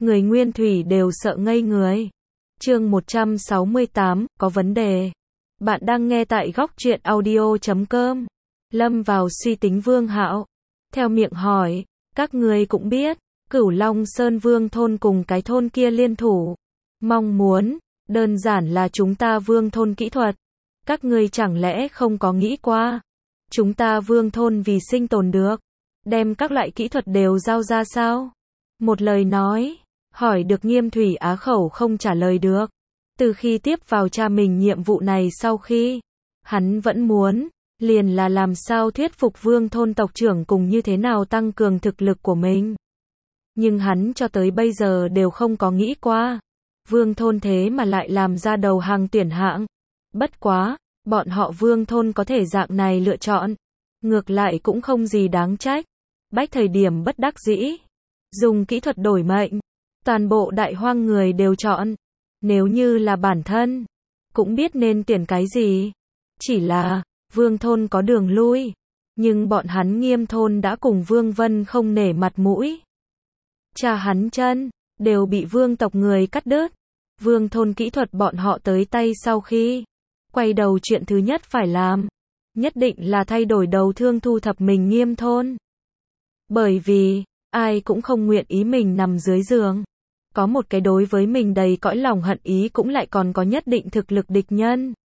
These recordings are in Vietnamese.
người nguyên thủy đều sợ ngây người. Chương 168, có vấn đề. Bạn đang nghe tại góc truyện audio.com. Lâm vào suy tính Vương Hạo. Theo miệng hỏi, các ngươi cũng biết, Cửu Long Sơn Vương thôn cùng cái thôn kia liên thủ. Mong muốn, đơn giản là chúng ta Vương thôn kỹ thuật. Các ngươi chẳng lẽ không có nghĩ qua. Chúng ta Vương thôn vì sinh tồn được. Đem các loại kỹ thuật đều giao ra sao? Một lời nói, hỏi được Nghiêm Thủy á khẩu không trả lời được. Từ khi tiếp vào cha mình nhiệm vụ này sau khi, hắn vẫn muốn, liền là làm sao thuyết phục Vương thôn tộc trưởng cùng như thế nào tăng cường thực lực của mình. Nhưng hắn cho tới bây giờ đều không có nghĩ qua. Vương thôn thế mà lại làm ra đầu hàng tuyển hạng. Bất quá, bọn họ Vương thôn có thể dạng này lựa chọn. Ngược lại cũng không gì đáng trách. Bách thời điểm bất đắc dĩ. Dùng kỹ thuật đổi mệnh. Toàn bộ đại hoang người đều chọn. Nếu như là bản thân, cũng biết nên tuyển cái gì. Chỉ là, Vương thôn có đường lui. Nhưng bọn hắn Nghiêm thôn đã cùng Vương Vân không nể mặt mũi. Cha hắn chân, đều bị Vương tộc người cắt đứt. Vương thôn kỹ thuật bọn họ tới tay sau khi quay đầu chuyện thứ nhất phải làm, nhất định là thay đổi đầu thương thu thập mình Nghiêm thôn. Bởi vì, ai cũng không nguyện ý mình nằm dưới giường. Có một cái đối với mình đầy cõi lòng hận ý cũng lại còn có nhất định thực lực địch nhân.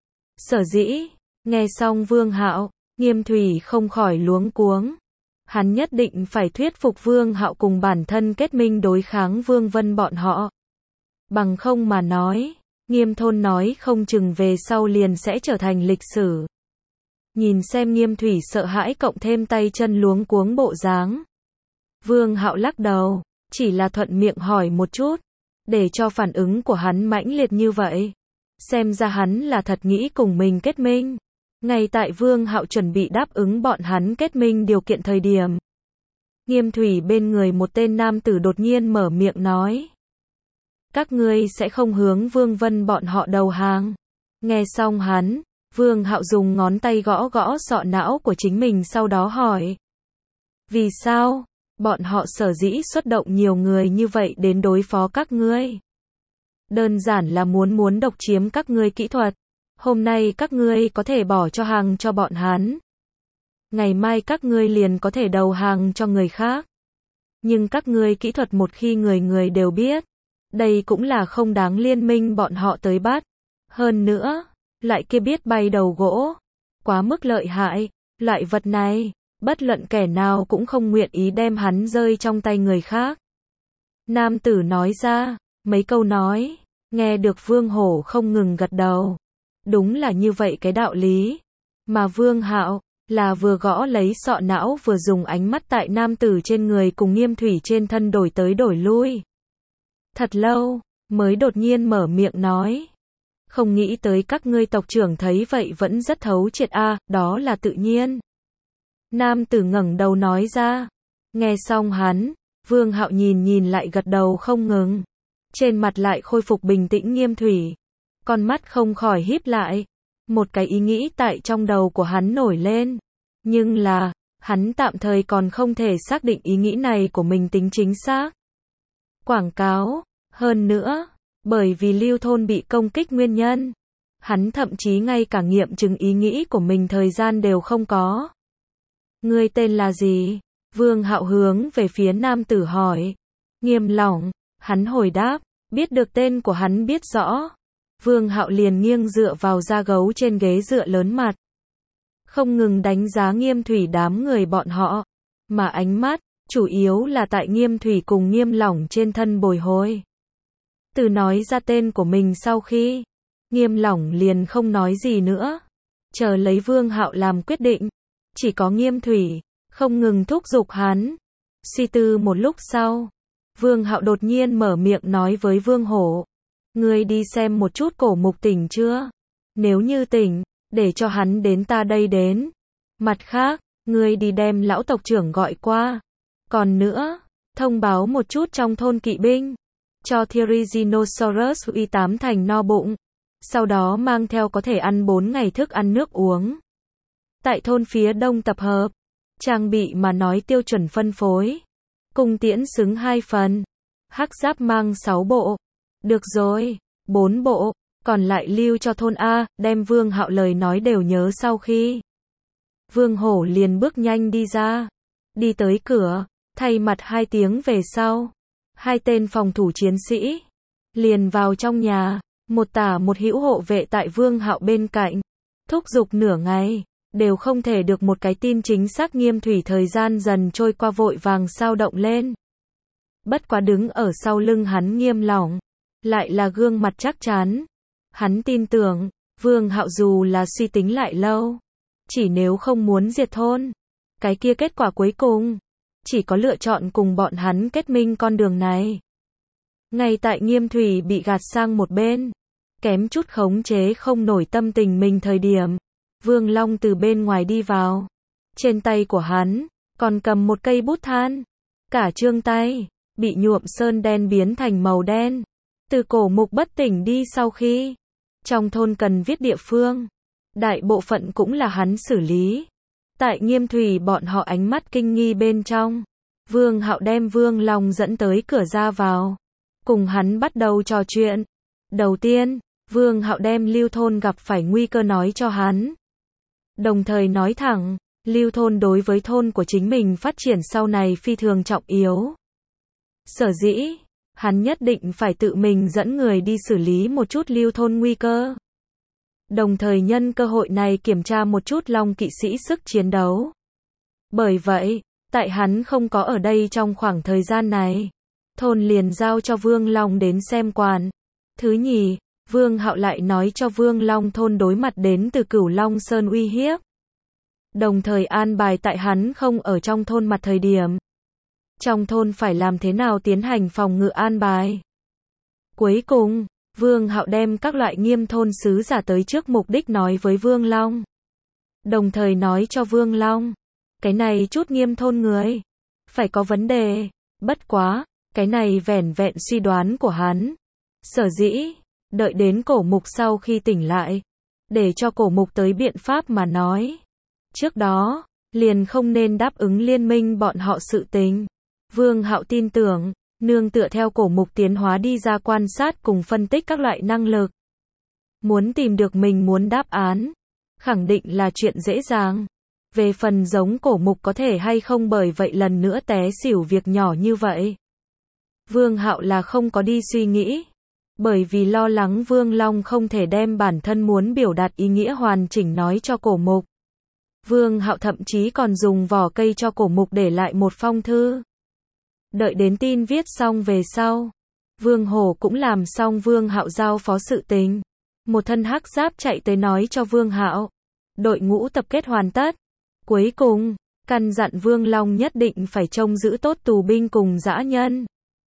Sở dĩ, nghe xong Vương Hạo, Nghiêm Thủy không khỏi luống cuống. Hắn nhất định phải thuyết phục Vương Hạo cùng bản thân kết minh đối kháng Vương Vân bọn họ. Bằng không mà nói, Nghiêm thôn nói không chừng về sau liền sẽ trở thành lịch sử. Nhìn xem Nghiêm Thủy sợ hãi cộng thêm tay chân luống cuống bộ dáng. Vương Hạo lắc đầu, chỉ là thuận miệng hỏi một chút, để cho phản ứng của hắn mãnh liệt như vậy. Xem ra hắn là thật nghĩ cùng mình kết minh. Ngay tại Vương Hạo chuẩn bị đáp ứng bọn hắn kết minh điều kiện thời điểm. Nghiêm Thủy bên người một tên nam tử đột nhiên mở miệng nói. Các ngươi sẽ không hướng Vương Vân bọn họ đầu hàng. Nghe xong hắn, Vương Hạo dùng ngón tay gõ gõ sọ não của chính mình sau đó hỏi. Vì sao? Bọn họ sở dĩ xuất động nhiều người như vậy đến đối phó các ngươi. Đơn giản là muốn độc chiếm các ngươi kỹ thuật. Hôm nay các ngươi có thể bỏ cho hàng cho bọn hắn. Ngày mai các ngươi liền có thể đầu hàng cho người khác. Nhưng các ngươi kỹ thuật một khi người đều biết. Đây cũng là không đáng liên minh bọn họ tới bắt. Hơn nữa, lại kia biết bay đầu gỗ. Quá mức lợi hại, loại vật này, bất luận kẻ nào cũng không nguyện ý đem hắn rơi trong tay người khác. Nam tử nói ra, mấy câu nói, nghe được Vương Hổ không ngừng gật đầu. Đúng là như vậy cái đạo lý. Mà Vương Hạo, là vừa gõ lấy sọ não vừa dùng ánh mắt tại nam tử trên người cùng Nghiêm Thủy trên thân đổi tới đổi lui. Thật lâu, mới đột nhiên mở miệng nói. Không nghĩ tới các ngươi tộc trưởng thấy vậy vẫn rất thấu triệt đó là tự nhiên. Nam tử ngẩng đầu nói ra. Nghe xong hắn, Vương Hạo nhìn lại gật đầu không ngừng. Trên mặt lại khôi phục bình tĩnh Nghiêm Thủy. Con mắt không khỏi híp lại. Một cái ý nghĩ tại trong đầu của hắn nổi lên. Nhưng là, hắn tạm thời còn không thể xác định ý nghĩ này của mình tính chính xác. Quảng cáo, hơn nữa, bởi vì Lưu thôn bị công kích nguyên nhân. Hắn thậm chí ngay cả nghiệm chứng ý nghĩ của mình thời gian đều không có. Ngươi tên là gì? Vương Hạo hướng về phía nam tử hỏi. Nghiêm Lỏng, hắn hồi đáp, biết được tên của hắn biết rõ. Vương Hạo liền nghiêng dựa vào da gấu trên ghế dựa lớn mặt. Không ngừng đánh giá Nghiêm Thủy đám người bọn họ. Mà ánh mắt, chủ yếu là tại Nghiêm Thủy cùng Nghiêm Lỏng trên thân bồi hồi. Từ nói ra tên của mình sau khi, Nghiêm Lỏng liền không nói gì nữa. Chờ lấy Vương Hạo làm quyết định. Chỉ có Nghiêm Thủy, không ngừng thúc giục hắn. Suy tư một lúc sau, Vương Hạo đột nhiên mở miệng nói với Vương Hổ. Ngươi đi xem một chút Cổ Mục tỉnh chưa? Nếu như tỉnh, để cho hắn đến ta đây đến. Mặt khác, ngươi đi đem lão tộc trưởng gọi qua. Còn nữa, thông báo một chút trong thôn kỵ binh. Cho Therizinosaurus uy 8 thành no bụng. Sau đó mang theo có thể ăn 4 ngày thức ăn nước uống. Tại thôn phía đông tập hợp. Trang bị mà nói tiêu chuẩn phân phối. Cung tiễn xứng 2 phần. Hắc giáp mang 6 bộ. Được rồi, 4 bộ, còn lại lưu cho thôn A, đem Vương Hạo lời nói đều nhớ sau khi. Vương Hổ liền bước nhanh đi ra. Đi tới cửa, thay mặt 2 tiếng về sau. 2 tên phòng thủ chiến sĩ. Liền vào trong nhà, một tả một hữu hộ vệ tại Vương Hạo bên cạnh. Thúc giục nửa ngày, đều không thể được một cái tin chính xác. Nghiêm Thủy thời gian dần trôi qua vội vàng sao động lên. Bất quá đứng ở sau lưng hắn Nghiêm Lỏng, lại là gương mặt chắc chắn. Hắn tin tưởng, Vương Hạo dù là suy tính lại lâu, chỉ nếu không muốn diệt thôn, cái kia kết quả cuối cùng, chỉ có lựa chọn cùng bọn hắn kết minh con đường này. Ngay tại Nghiêm Thủy bị gạt sang một bên, kém chút khống chế không nổi tâm tình mình thời điểm, Vương Long từ bên ngoài đi vào. Trên tay của hắn, còn cầm một cây bút than. Cả trương tay, bị nhuộm sơn đen biến thành màu đen. Từ cổ mục bất tỉnh đi sau khi, trong thôn cần viết địa phương, đại bộ phận cũng là hắn xử lý. Tại Nghiêm Thủy bọn họ ánh mắt kinh nghi bên trong, Vương Hạo đem Vương Long dẫn tới cửa ra vào, cùng hắn bắt đầu trò chuyện. Đầu tiên, Vương Hạo đem Lưu thôn gặp phải nguy cơ nói cho hắn. Đồng thời nói thẳng, Lưu thôn đối với thôn của chính mình phát triển sau này phi thường trọng yếu. Sở dĩ, hắn nhất định phải tự mình dẫn người đi xử lý một chút Lưu thôn nguy cơ. Đồng thời nhân cơ hội này kiểm tra một chút Long kỵ sĩ sức chiến đấu. Bởi vậy, tại hắn không có ở đây trong khoảng thời gian này, thôn liền giao cho Vương Long đến xem quản. Thứ nhì, Vương Hạo lại nói cho Vương Long thôn đối mặt đến từ Cửu Long Sơn uy hiếp. Đồng thời an bài tại hắn không ở trong thôn mặt thời điểm. Trong thôn phải làm thế nào tiến hành phòng ngự an bài. Cuối cùng, Vương Hạo đem các loại Nghiêm thôn sứ giả tới trước mục đích nói với Vương Long. Đồng thời nói cho Vương Long, cái này chút Nghiêm thôn người, phải có vấn đề, bất quá, cái này vẻn vẹn suy đoán của hắn. Sở dĩ, đợi đến cổ mục sau khi tỉnh lại, để cho cổ mục tới biện pháp mà nói. Trước đó, liền không nên đáp ứng liên minh bọn họ sự tình. Vương Hạo tin tưởng, nương tựa theo cổ mục tiến hóa đi ra quan sát cùng phân tích các loại năng lực. Muốn tìm được mình muốn đáp án, khẳng định là chuyện dễ dàng. Về phần giống cổ mục có thể hay không bởi vậy lần nữa té xỉu việc nhỏ như vậy. Vương Hạo là không có đi suy nghĩ. Bởi vì lo lắng Vương Long không thể đem bản thân muốn biểu đạt ý nghĩa hoàn chỉnh nói cho cổ mục. Vương Hạo thậm chí còn dùng vỏ cây cho cổ mục để lại một phong thư. Đợi đến tin viết xong về sau, Vương Hổ cũng làm xong Vương Hạo giao phó sự tình. Một thân hắc giáp chạy tới nói cho Vương Hạo. Đội ngũ tập kết hoàn tất. Cuối cùng, căn dặn Vương Long nhất định phải trông giữ tốt tù binh cùng dã nhân.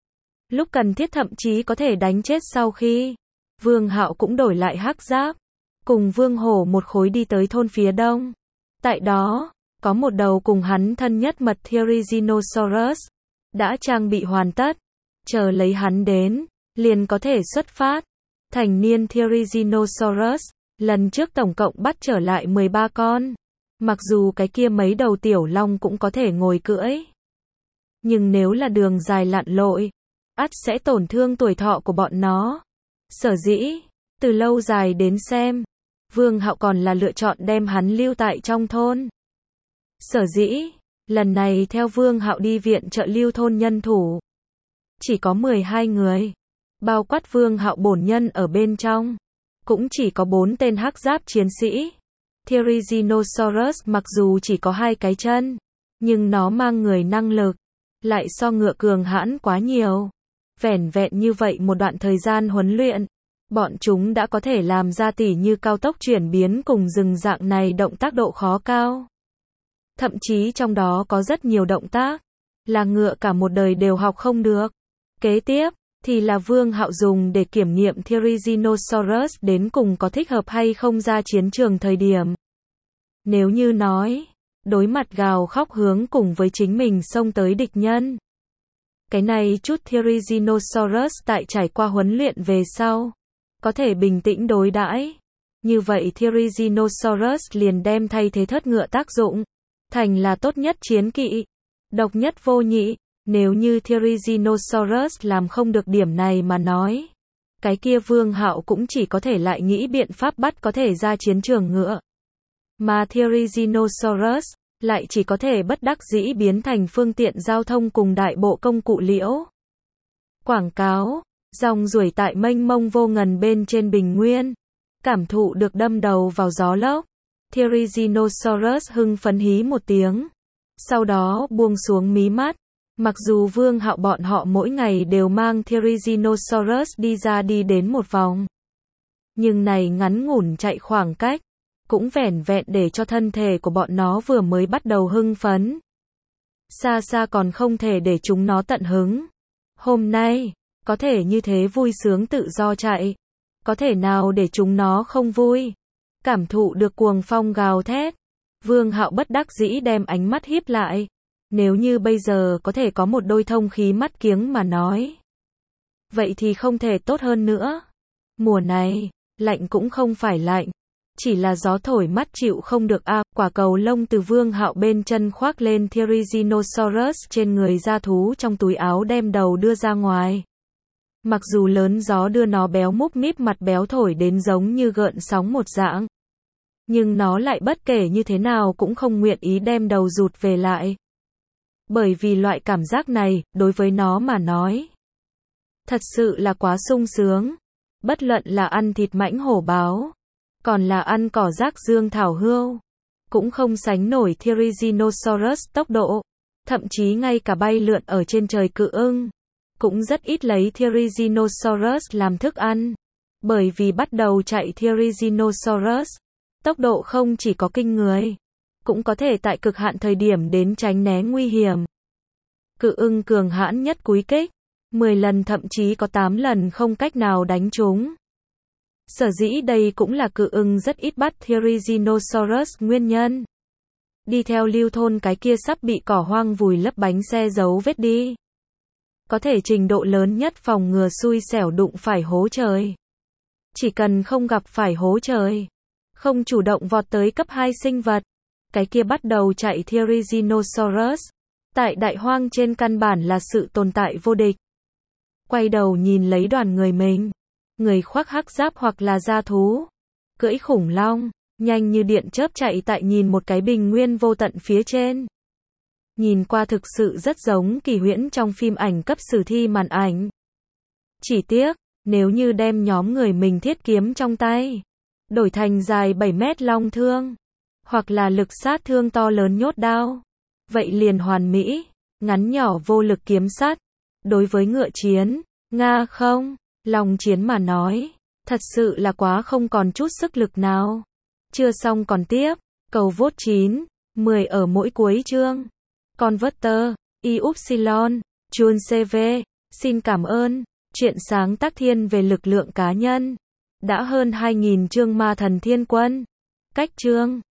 Lúc cần thiết thậm chí có thể đánh chết sau khi. Vương Hạo cũng đổi lại hắc giáp. Cùng Vương Hổ một khối đi tới thôn phía đông. Tại đó, có một đầu cùng hắn thân nhất mật Therizinosaurus. Đã trang bị hoàn tất. Chờ lấy hắn đến, liền có thể xuất phát. Thành niên Therizinosaurus, lần trước tổng cộng bắt trở lại 13 con. Mặc dù cái kia mấy đầu tiểu long cũng có thể ngồi cưỡi. Nhưng nếu là đường dài lặn lội, ắt sẽ tổn thương tuổi thọ của bọn nó. Sở dĩ, từ lâu dài đến xem, Vương Hạo còn là lựa chọn đem hắn lưu tại trong thôn. Sở dĩ, lần này theo Vương Hạo đi viện trợ Lưu thôn nhân thủ, chỉ có 12 người, bao quát Vương Hạo bổn nhân ở bên trong, cũng chỉ có 4 tên hắc giáp chiến sĩ. Therizinosaurus mặc dù chỉ có 2 cái chân, nhưng nó mang người năng lực, lại so ngựa cường hãn quá nhiều. Vẻn vẹn như vậy một đoạn thời gian huấn luyện, bọn chúng đã có thể làm ra tỉ như cao tốc chuyển biến cùng rừng dạng này động tác độ khó cao. Thậm chí trong đó có rất nhiều động tác, là ngựa cả một đời đều học không được. Kế tiếp, thì là Vương Hạo dùng để kiểm nghiệm Therizinosaurus đến cùng có thích hợp hay không ra chiến trường thời điểm. Nếu như nói, đối mặt gào khóc hướng cùng với chính mình xông tới địch nhân. Cái này chút Therizinosaurus tại trải qua huấn luyện về sau, có thể bình tĩnh đối đãi. Như vậy Therizinosaurus liền đem thay thế thất ngựa tác dụng, thành là tốt nhất chiến kỵ, độc nhất vô nhị. Nếu như Therizinosaurus làm không được điểm này mà nói, cái kia Vương Hạo cũng chỉ có thể lại nghĩ biện pháp bắt có thể ra chiến trường ngựa. Mà Therizinosaurus lại chỉ có thể bất đắc dĩ biến thành phương tiện giao thông cùng đại bộ công cụ liễu. Quảng cáo, dòng ruổi tại mênh mông vô ngần bên trên bình nguyên, cảm thụ được đâm đầu vào gió lốc. Therizinosaurus hưng phấn hí một tiếng, sau đó buông xuống mí mắt. Mặc dù Vương Hạo bọn họ mỗi ngày đều mang Therizinosaurus đi ra đi đến một vòng, nhưng này ngắn ngủn chạy khoảng cách, cũng vẻn vẹn để cho thân thể của bọn nó vừa mới bắt đầu hưng phấn. Xa xa còn không thể để chúng nó tận hứng. Hôm nay, có thể như thế vui sướng tự do chạy, có thể nào để chúng nó không vui. Cảm thụ được cuồng phong gào thét, Vương Hạo bất đắc dĩ đem ánh mắt híp lại. Nếu như bây giờ có thể có một đôi thông khí mắt kiếng mà nói, vậy thì không thể tốt hơn nữa. Mùa này, lạnh cũng không phải lạnh, chỉ là gió thổi mắt chịu không được a. Quả cầu lông từ Vương Hạo bên chân khoác lên Therizinosaurus trên người ra thú trong túi áo đem đầu đưa ra ngoài. Mặc dù lớn gió đưa nó béo múp míp mặt béo thổi đến giống như gợn sóng một dạng, nhưng nó lại bất kể như thế nào cũng không nguyện ý đem đầu rụt về lại. Bởi vì loại cảm giác này, đối với nó mà nói, thật sự là quá sung sướng. Bất luận là ăn thịt mãnh hổ báo, còn là ăn cỏ rác dương thảo hươu, cũng không sánh nổi Therizinosaurus tốc độ. Thậm chí ngay cả bay lượn ở trên trời cự ưng, cũng rất ít lấy Therizinosaurus làm thức ăn. Bởi vì bắt đầu chạy Therizinosaurus, tốc độ không chỉ có kinh người, cũng có thể tại cực hạn thời điểm đến tránh né nguy hiểm. Cự ưng cường hãn nhất cúi kích, 10 lần thậm chí có 8 lần không cách nào đánh trúng. Sở dĩ đây cũng là cự ưng rất ít bắt Therizinosaurus nguyên nhân. Đi theo Lưu Thôn cái kia sắp bị cỏ hoang vùi lấp bánh xe dấu vết đi. Có thể trình độ lớn nhất phòng ngừa xui xẻo đụng phải hố trời. Chỉ cần không gặp phải hố trời, không chủ động vọt tới cấp 2 sinh vật, cái kia bắt đầu chạy Therizinosaurus, tại đại hoang trên căn bản là sự tồn tại vô địch. Quay đầu nhìn lấy đoàn người mình, người khoác hắc giáp hoặc là da thú, cưỡi khủng long, nhanh như điện chớp chạy tại nhìn một cái bình nguyên vô tận phía trên. Nhìn qua thực sự rất giống kỳ huyễn trong phim ảnh cấp sử thi màn ảnh. Chỉ tiếc, nếu như đem nhóm người mình thiết kiếm trong tay, đổi thành dài 7 mét long thương, hoặc là lực sát thương to lớn nhốt đao, vậy liền hoàn mỹ. Ngắn nhỏ vô lực kiếm sắt, đối với ngựa chiến, Nga không, lòng chiến mà nói, thật sự là quá không còn chút sức lực nào. Chưa xong còn tiếp, cầu vote 9, 10 ở mỗi cuối chương. Converter, Upsilon, Chun CV, xin cảm ơn, chuyện sáng tác thiên về lực lượng cá nhân. Đã hơn 2.000 chương Ma Thần Thiên Quân. Cách chương